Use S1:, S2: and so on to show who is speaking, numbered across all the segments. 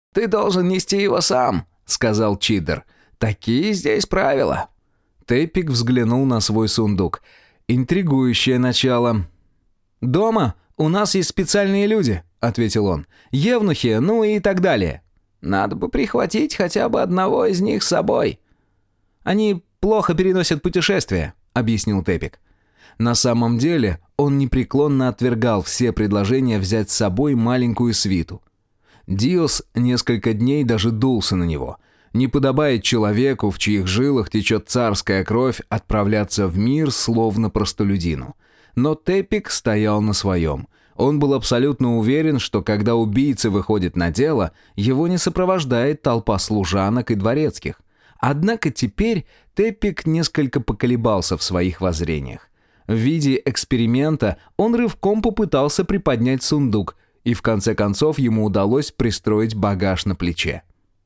S1: «Ты должен нести его сам», — сказал Чидер. «Такие здесь правила». Теппик взглянул на свой сундук. Интригующее начало. «Дома у нас есть специальные люди», — ответил он. «Евнухи, ну и так далее». «Надо бы прихватить хотя бы одного из них с собой». «Они плохо переносят путешествия», — объяснил Теппик. На самом деле он непреклонно отвергал все предложения взять с собой маленькую свиту. Диос несколько дней даже дулся на него. Не подобает человеку, в чьих жилах течет царская кровь, отправляться в мир словно простолюдину. Но Теппик стоял на своем. Он был абсолютно уверен, что когда убийца выходит на дело, его не сопровождает толпа служанок и дворецких. Однако теперь Теппик несколько поколебался в своих воззрениях. В виде эксперимента он рывком попытался приподнять сундук, и в конце концов ему удалось пристроить багаж на плече.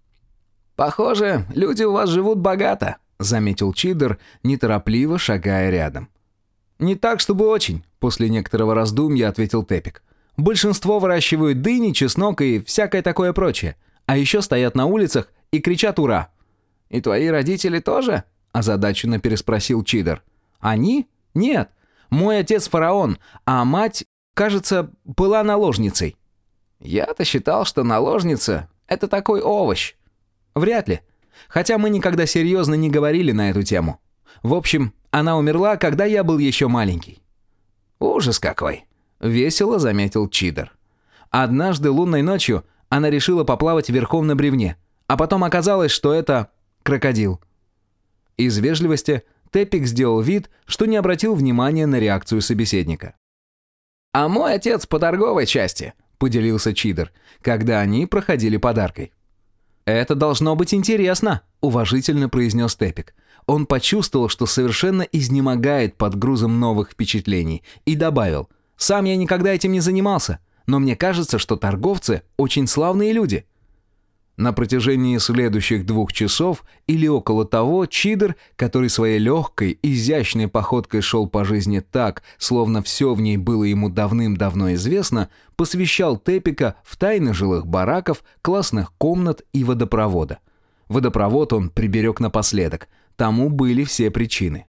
S1: «Похоже, люди у вас живут богато», — заметил Чидер, неторопливо шагая рядом. «Не так, чтобы очень», — после некоторого раздумья ответил Теппик. «Большинство выращивают дыни, чеснок и всякое такое прочее. А еще стоят на улицах и кричат «Ура!». «И твои родители тоже?» — озадаченно переспросил Чидер. «Они? Нет. Мой отец фараон, а мать, кажется, была наложницей». «Я-то считал, что наложница — это такой овощ». «Вряд ли. Хотя мы никогда серьезно не говорили на эту тему. В общем, она умерла, когда я был еще маленький». «Ужас какой!» — весело заметил Чидер. Однажды лунной ночью она решила поплавать верхом на бревне, а потом оказалось, что это крокодил. Из вежливости Теппик сделал вид, что не обратил внимания на реакцию собеседника. «А мой отец по торговой части», — поделился Чидер, когда они проходили подаркой. «Это должно быть интересно», — уважительно произнес Теппик. Он почувствовал, что совершенно изнемогает под грузом новых впечатлений, и добавил: «Сам я никогда этим не занимался, но мне кажется, что торговцы очень славные люди». На протяжении следующих 2 часов или около того Чидер, который своей легкой, изящной походкой шел по жизни так, словно все в ней было ему давным-давно известно, посвящал Теппика в тайны жилых бараков, классных комнат и водопровода. Водопровод он приберег напоследок, тому были все причины.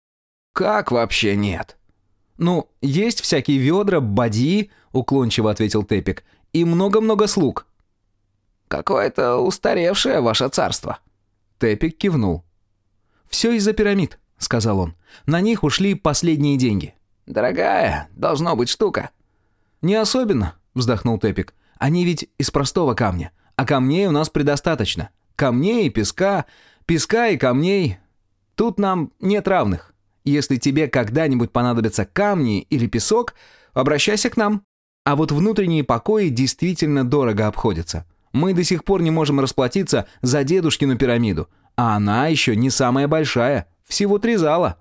S1: «Как вообще нет?» «Ну, есть всякие ведра, бадьи», — уклончиво ответил Теппик, — «и много-много слуг». «Какое-то устаревшее ваше царство». Теппик кивнул. «Все из-за пирамид», — сказал он. «На них ушли последние деньги». «Дорогая, должно быть штука». «Не особенно», — вздохнул Теппик. «Они ведь из простого камня, а камней у нас предостаточно. Камней и песка, песка и камней. Тут нам нет равных. Если тебе когда-нибудь понадобятся камни или песок, обращайся к нам. А вот внутренние покои действительно дорого обходятся. Мы до сих пор не можем расплатиться за дедушкину пирамиду, а она еще не самая большая, всего 3 зала».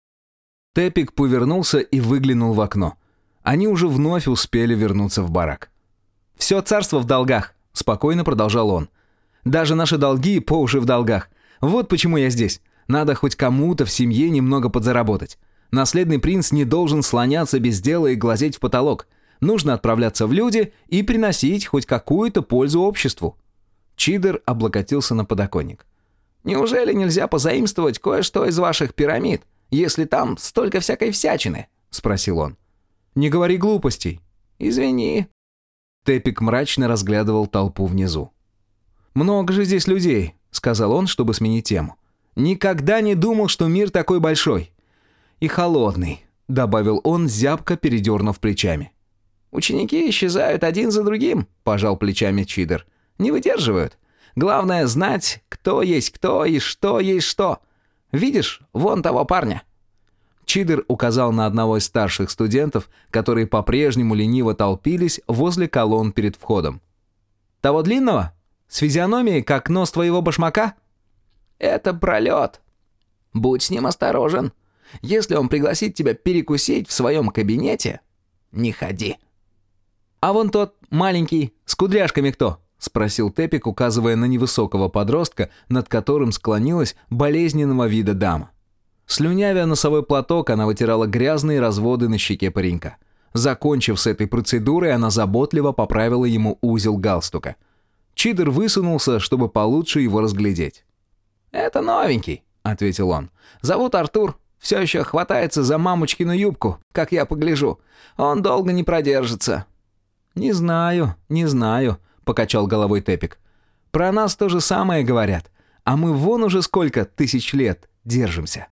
S1: Теппик повернулся и выглянул в окно. Они уже вновь успели вернуться в барак. «Все царство в долгах», — спокойно продолжал он. «Даже наши долги по уши в долгах. Вот почему я здесь. Надо хоть кому-то в семье немного подзаработать. Наследный принц не должен слоняться без дела и глазеть в потолок. Нужно отправляться в люди и приносить хоть какую-то пользу обществу». Чидер облокотился на подоконник. «Неужели нельзя позаимствовать кое-что из ваших пирамид, если там столько всякой всячины?» — спросил он. «Не говори глупостей». «Извини». Теппик мрачно разглядывал толпу внизу. «Много же здесь людей», — сказал он, чтобы сменить тему. «Никогда не думал, что мир такой большой. И холодный», — добавил он, зябко передернув плечами. «Ученики исчезают один за другим», — пожал плечами Чидер. «Не выдерживают. Главное знать, кто есть кто и что есть что. Видишь, вон того парня». Чидер указал на одного из старших студентов, которые по-прежнему лениво толпились возле колонн перед входом. «Того длинного? С физиономией, как нос твоего башмака?» «Это пролет. Будь с ним осторожен. Если он пригласит тебя перекусить в своем кабинете, не ходи». «А вон тот маленький, с кудряшками кто?» — спросил Теппик, указывая на невысокого подростка, над которым склонилась болезненного вида дама. Слюнявя носовой платок, она вытирала грязные разводы на щеке паренька. Закончив с этой процедурой, она заботливо поправила ему узел галстука. Чидер высунулся, чтобы получше его разглядеть. «Это новенький», — ответил он. «Зовут Артур. Все еще хватается за мамочкину юбку, как я погляжу. Он долго не продержится». «Не знаю», — покачал головой Тепик. «Про нас то же самое говорят. А мы вон уже сколько тысяч лет держимся».